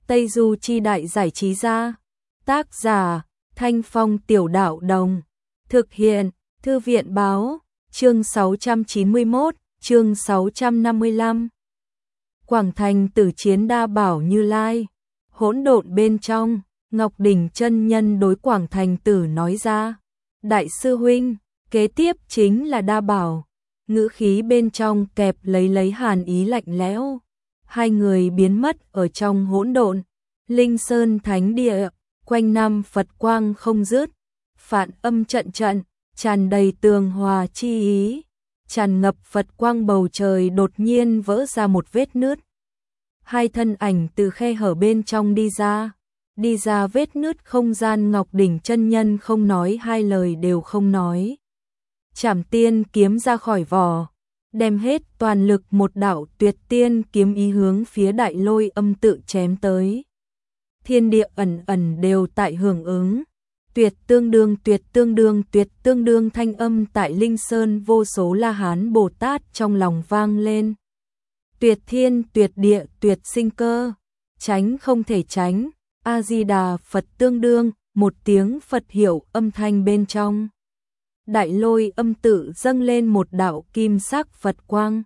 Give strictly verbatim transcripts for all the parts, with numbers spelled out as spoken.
Tây Du Chi Đại Giải Trí Gia. Tác giả Thanh Phong Tiểu Đạo Đồng. Thực hiện Thư viện Báo. Chương sáu trăm chín mươi mốt, chương sáu trăm năm mươi lăm. Quảng Thành Tử chiến đa bảo Như Lai. Hỗn độn bên trong, Ngọc Đỉnh chân nhân đối Quảng Thành Tử nói ra: "Đại sư huynh, kế tiếp chính là đa bảo." Ngữ khí bên trong kẹp lấy lấy hàn ý lạnh lẽo. Hai người biến mất ở trong hỗn độn. Linh Sơn Thánh Địa, quanh năm Phật quang không dứt, phản âm trận trận, tràn đầy tường hòa chi ý. Tràn ngập Phật quang bầu trời đột nhiên vỡ ra một vết nứt. Hai thân ảnh từ khe hở bên trong đi ra, đi ra vết nứt không gian. Ngọc Đỉnh chân nhân không nói hai lời đều không nói. Trảm tiên kiếm ra khỏi vỏ, đem hết toàn lực một đạo tuyệt tiên kiếm ý hướng phía Đại Lôi Âm tự chém tới. Thiên địa ẩn ẩn đều tại hưởng ứng. Tuyệt tương đương, tuyệt tương đương, tuyệt tương đương thanh âm tại Linh Sơn vô số La Hán Bồ Tát trong lòng vang lên. Tuyệt thiên, tuyệt địa, tuyệt sinh cơ, tránh không thể tránh. A Di Đà Phật tương đương, một tiếng Phật hiệu âm thanh bên trong. Đại Lôi Âm tự dâng lên một đạo kim sắc Phật quang.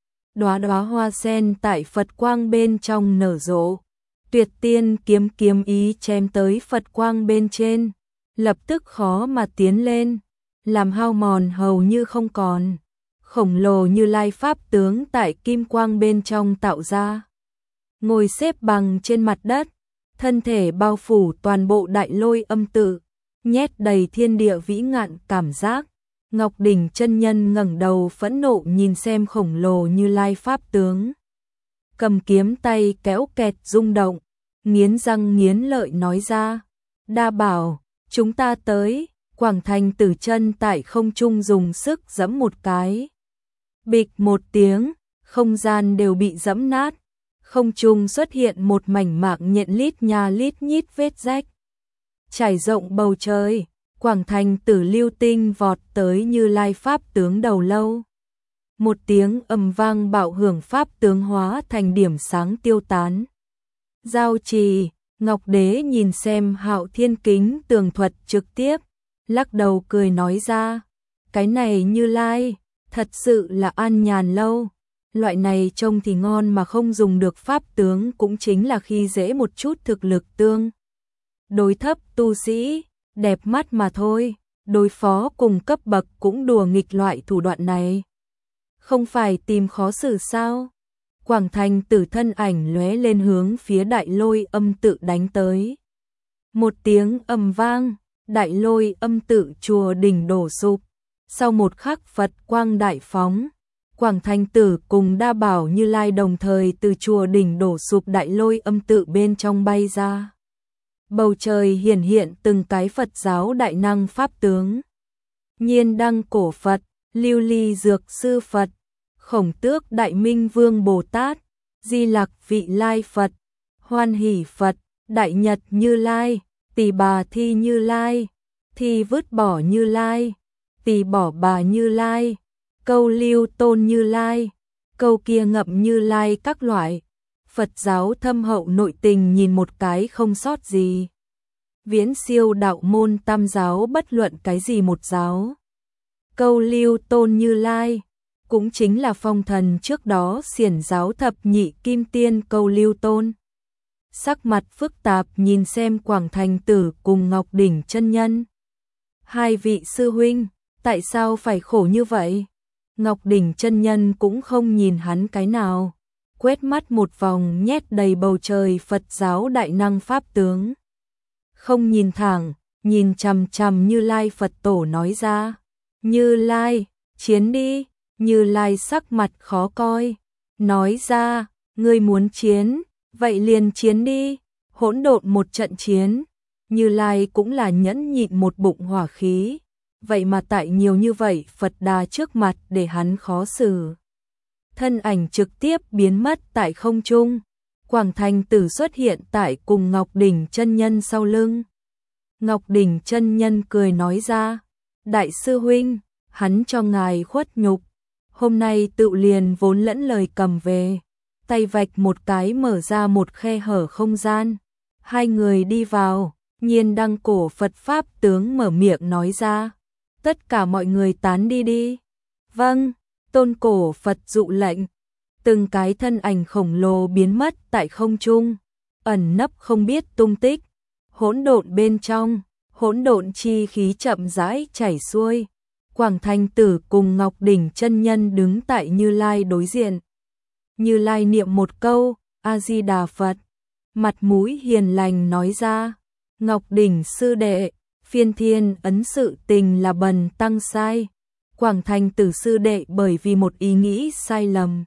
Đóa đóa hoa sen tại Phật quang bên trong nở rộ. Tuyệt tiên kiếm kiếm ý chém tới Phật quang bên trên, lập tức khó mà tiến lên, làm hao mòn hầu như không còn. Khổng lồ Như Lai pháp tướng tại kim quang bên trong tạo ra, ngồi xếp bằng trên mặt đất, thân thể bao phủ toàn bộ Đại Lôi Âm tự, nhét đầy thiên địa vĩ ngạn cảm giác. Ngọc Đỉnh chân nhân ngẩng đầu phẫn nộ nhìn xem khổng lồ Như Lai pháp tướng, cầm kiếm tay kéo kẹt rung động, nghiến răng nghiến lợi nói ra: "Đa bảo, chúng ta tới." Quảng Thành Tử chân tại không trung dùng sức giẫm một cái. Bịch một tiếng, không gian đều bị giẫm nát. Không trung xuất hiện một mảnh mạng nhện lít nha lít nhít vết rách, trải rộng bầu trời. Quảng Thành Tử lưu tinh vọt tới Như Lai pháp tướng đầu lâu. Một tiếng ầm vang bạo hưởng, pháp tướng hóa thành điểm sáng tiêu tán. Giao Trì, Ngọc Đế nhìn xem Hạo Thiên Kính tường thuật trực tiếp, lắc đầu cười nói ra: "Cái này Như Lai, thật sự là an nhàn lâu. Loại này trông thì ngon mà không dùng được pháp tướng cũng chính là khi dễ một chút thực lực tương đối thấp tu sĩ, đẹp mắt mà thôi. Đối phó cùng cấp bậc cũng đùa nghịch loại thủ đoạn này, không phải tìm khó xử sao?" Quảng Thành Tử thân ảnh lóe lên hướng phía Đại Lôi Âm tự đánh tới. Một tiếng ầm vang, Đại Lôi Âm tự chùa đỉnh đổ sụp. Sau một khắc Phật quang đại phóng, Quảng Thành Tử cùng đa bảo Như Lai đồng thời từ chùa đỉnh đổ sụp Đại Lôi Âm tự bên trong bay ra. Bầu trời hiển hiện từng cái Phật giáo đại năng pháp tướng. Nhiên Đăng Cổ Phật, Lưu Ly Dược Sư Phật, Khổng Tước Đại Minh Vương Bồ Tát, Di Lặc Vị Lai Phật, Hoan Hỷ Phật, Đại Nhật Như Lai, Tỳ Bà Thi Như Lai, Thi Vứt Bỏ Như Lai, Tỳ Bỏ Bà Như Lai, Câu Lưu Tôn Như Lai, Câu Kia Ngậm Như Lai, các loại Phật giáo thâm hậu nội tình nhìn một cái không sót gì. Viễn siêu đạo môn tam giáo bất luận cái gì một giáo. Câu Lưu Tôn Như Lai cũng chính là phong thần trước đó xiển giáo thập nhị kim tiên Câu Lưu Tôn. Sắc mặt phức tạp nhìn xem Quảng Thành Tử cùng Ngọc Đỉnh chân nhân. "Hai vị sư huynh, tại sao phải khổ như vậy?" Ngọc Đỉnh chân nhân cũng không nhìn hắn cái nào, quét mắt một vòng nhét đầy bầu trời Phật giáo đại năng pháp tướng. Không nhìn thẳng, nhìn chằm chằm Như Lai Phật tổ nói ra: "Như Lai, chiến đi." Như Lai sắc mặt khó coi, nói ra: "Ngươi muốn chiến, vậy liền chiến đi." Hỗn độn một trận chiến, Như Lai cũng là nhẫn nhịn một bụng hỏa khí, vậy mà tại nhiều như vậy Phật đà trước mặt để hắn khó xử. Thân ảnh trực tiếp biến mất tại không trung. Quảng Thành Tử xuất hiện tại cùng Ngọc Đỉnh chân nhân sau lưng. Ngọc Đỉnh chân nhân cười nói ra: "Đại sư huynh, hắn cho ngài khuất nhục, hôm nay tự liền vốn lẫn lời cầm về." tay vạch một cái mở ra một khe hở không gian. Hai người đi vào, Nhiên Đăng Cổ Phật Pháp tướng mở miệng nói ra. Tất cả mọi người tán đi đi. Vâng, Tôn Cổ Phật dụ lệnh. Từng cái thân ảnh khổng lồ biến mất tại không trung, ẩn nấp không biết tung tích. Hỗn độn bên trong, hỗn độn chi khí chậm rãi chảy xuôi. Quảng Thành Tử cùng Ngọc Đỉnh chân nhân đứng tại Như Lai đối diện. Như Lai niệm một câu, A Di Đà Phật, mặt mũi hiền lành nói ra, Ngọc Đỉnh sư đệ, phiên thiên ấn sự tình là bần tăng sai. Quảng Thành Tử sư đệ bởi vì một ý nghĩ sai lầm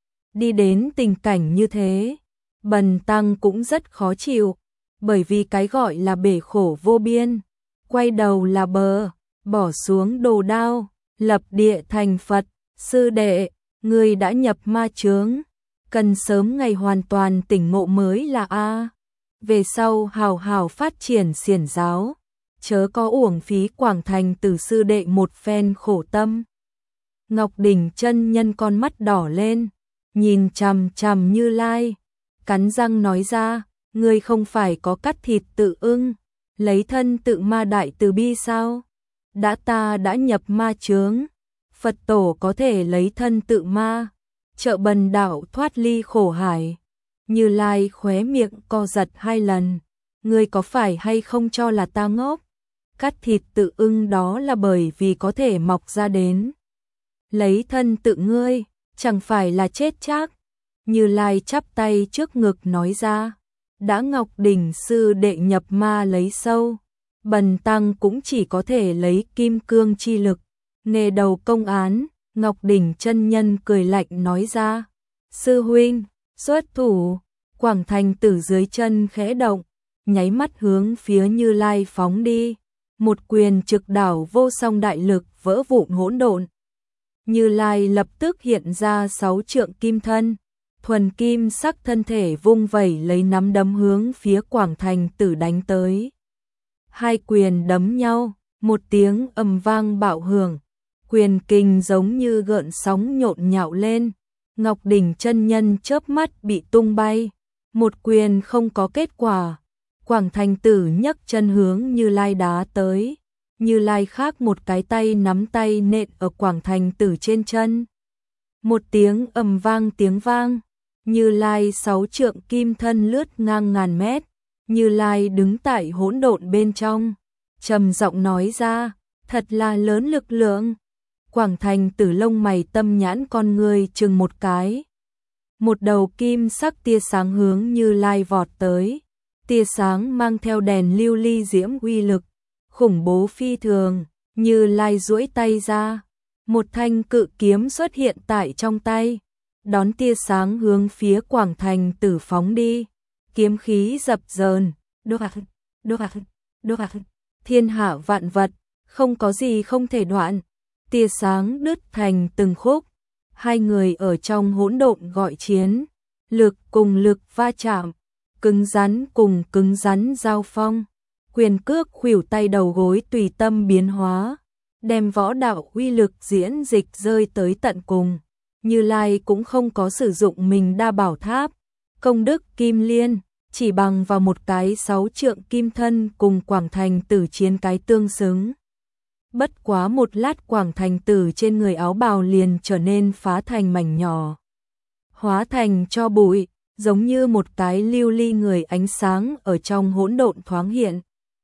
đi đến tình cảnh như thế, bần tăng cũng rất khó chịu, bởi vì cái gọi là bể khổ vô biên, quay đầu là bờ, bỏ xuống đồ đao, lập địa thành Phật. Sư đệ, ngươi đã nhập ma chướng, cần sớm ngày hoàn toàn tỉnh ngộ mới là a. Về sau hào hào phát triển xiển giáo, chớ có uổng phí Quảng Thành Tử sư đệ một phen khổ tâm. Ngọc Đỉnh chân nhân con mắt đỏ lên, nhìn chằm chằm Như Lai, cắn răng nói ra, ngươi không phải có cắt thịt tự ưng, lấy thân tự ma đại từ bi sao? Đã ta đã nhập ma chướng, Phật tổ có thể lấy thân tự ma, trợ bần đạo thoát ly khổ hải. Như Lai khóe miệng co giật hai lần, ngươi có phải hay không cho là ta ngốc? Cắt thịt tự ưng đó là bởi vì có thể mọc ra đến. Lấy thân tự ngươi, chẳng phải là chết chắc. Như Lai chắp tay trước ngực nói ra, đã Ngọc Đỉnh sư đệ nhập ma lấy sâu, bần tăng cũng chỉ có thể lấy kim cương chi lực, nghề đầu công án. Ngọc Đỉnh chân nhân cười lạnh nói ra, sư huynh, xuất thủ. Quảng Thành Tử dưới chân khẽ động, nháy mắt hướng phía Như Lai phóng đi, một quyền trực đảo vô song đại lực vỡ vụn hỗn độn. Như Lai lập tức hiện ra sáu trượng kim thân, thuần kim sắc thân thể vung vẩy lấy nắm đấm hướng phía Quảng Thành Tử đánh tới. Hai quyền đấm nhau, một tiếng ầm vang bạo hưởng, quyền kình giống như gợn sóng nhộn nhạo lên. Ngọc Đỉnh chân nhân chớp mắt bị tung bay, một quyền không có kết quả. Quảng Thành Tử nhấc chân hướng Như Lai đá tới, Như Lai khác một cái tay nắm tay nện ở Quảng Thành Tử trên chân. Một tiếng ầm vang tiếng vang, Như Lai sáu trượng kim thân lướt ngang ngàn mét, Như Lai đứng tại hỗn độn bên trong, trầm giọng nói ra, thật là lớn lực lượng. Quảng Thành Tử lông mày tâm nhãn con người chừng một cái. Một đầu kim sắc tia sáng hướng Như Lai vọt tới, tia sáng mang theo đèn lưu ly diễm uy lực, khủng bố phi thường. Như Lai duỗi tay ra, một thanh cự kiếm xuất hiện tại trong tay, đón tia sáng hướng phía Quảng Thành Tử phóng đi, kiếm khí dập dờn, đô hạc, đô hạc, đô hạc, thiên hạ vạn vật, không có gì không thể đoạn, tia sáng đứt thành từng khúc. Hai người ở trong hỗn độn gọi chiến, lực cùng lực va chạm, cứng rắn cùng cứng rắn giao phong, quyền cước khuỷu tay đầu gối tùy tâm biến hóa, đem võ đạo uy lực diễn dịch rơi tới tận cùng. Như Lai cũng không có sử dụng mình đa bảo tháp, công đức kim liên, chỉ bằng vào một cái sáu trượng kim thân cùng Quảng Thành Tử chiến cái tương xứng. Bất quá một lát Quảng Thành Tử trên người áo bào liền trở nên phá thành mảnh nhỏ, hóa thành tro bụi, giống như một cái lưu ly người ánh sáng ở trong hỗn độn thoáng hiện.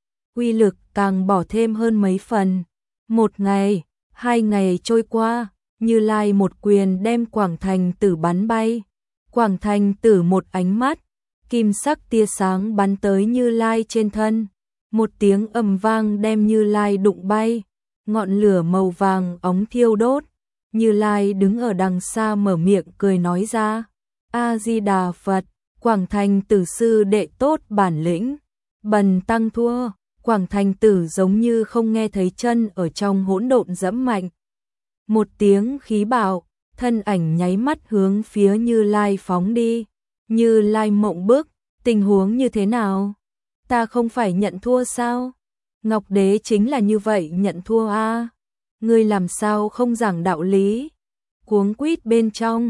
Uy lực càng bỏ thêm hơn mấy phần. Một ngày, hai ngày trôi qua, Như Lai một quyền đem Quảng Thành Tử bắn bay. Quảng Thành Tử một ánh mắt, kim sắc tia sáng bắn tới Như Lai trên thân, một tiếng ầm vang đem Như Lai đụng bay. Ngọn lửa màu vàng óng thiêu đốt, Như Lai đứng ở đằng xa mở miệng cười nói ra, A Di Đà Phật, Quảng Thành Tử sư đệ tốt bản lĩnh, bần tăng thua. Quảng Thành Tử giống như không nghe thấy chân ở trong hỗn độn dẫm mạnh. Một tiếng khí bạo, thân ảnh nháy mắt hướng phía Như Lai phóng đi. Như Lai mộng bức, tình huống như thế nào? Ta không phải nhận thua sao? Ngọc Đế chính là như vậy nhận thua a. Ngươi làm sao không giảng đạo lý? Cuống quýt bên trong,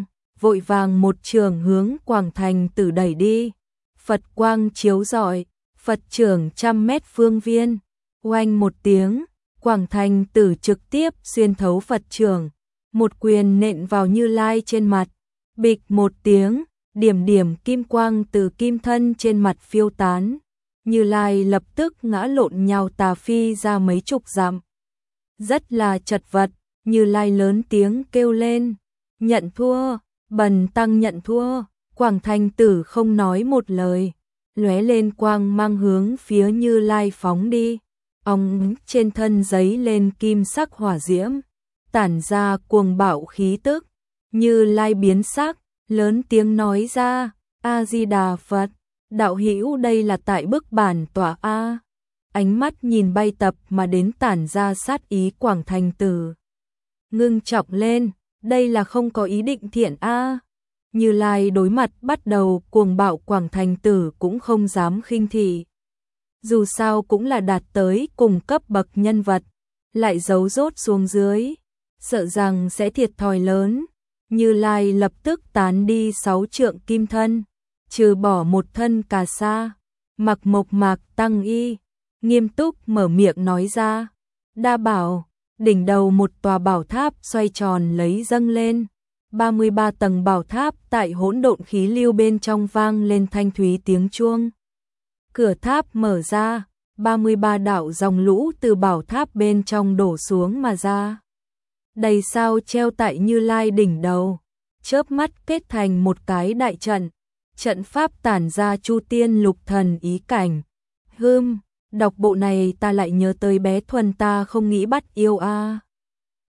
vội vàng một trường hướng Quảng Thành Tử đẩy đi. Phật quang chiếu rọi, Phật trưởng trăm mét phương viên, oanh một tiếng, Quảng Thành Tử trực tiếp xuyên thấu Phật trưởng, một quyền nện vào Như Lai trên mặt, bịch một tiếng, điểm điểm kim quang từ kim thân trên mặt phiêu tán. Như Lai lập tức ngã lộn nhào tà phi ra mấy chục dặm. Rất là chật vật, Như Lai lớn tiếng kêu lên, nhận thua, bần tăng nhận thua. Quảng Thành Tử không nói một lời, lóe lên quang mang hướng phía Như Lai phóng đi. Ông trên thân giấy lên kim sắc hỏa diễm, tản ra cuồng bạo khí tức. Như Lai biến sắc, lớn tiếng nói ra, A Di Đà Phật, đạo hữu đây là tại bức bản tỏa a. Ánh mắt nhìn bay tập mà đến tản ra sát ý Quảng Thành Tử. Ngưng trọng lên, đây là không có ý định thiện a. Như Lai đối mặt bắt đầu cuồng bạo Quảng Thành Tử cũng không dám khinh thị. Dù sao cũng là đạt tới cùng cấp bậc nhân vật, lại giấu rốt xuống dưới, sợ rằng sẽ thiệt thòi lớn. Như Lai lập tức tán đi sáu trượng kim thân, trừ bỏ một thân cà sa, mặc mộc mạc tăng y, nghiêm túc mở miệng nói ra, đa bảo, đỉnh đầu một tòa bảo tháp xoay tròn lấy dâng lên. ba mươi ba tầng bảo tháp tại hỗn độn khí lưu bên trong vang lên thanh thúy tiếng chuông. Cửa tháp mở ra, ba mươi ba đạo dòng lũ từ bảo tháp bên trong đổ xuống mà ra. Đầy sao treo tại Như Lai đỉnh đầu, chớp mắt kết thành một cái đại trận. Trận pháp tản ra chu tiên lục thần ý cảnh. Hưm, đọc bộ này ta lại nhớ tới bé Thuần ta không nghĩ bắt yêu a.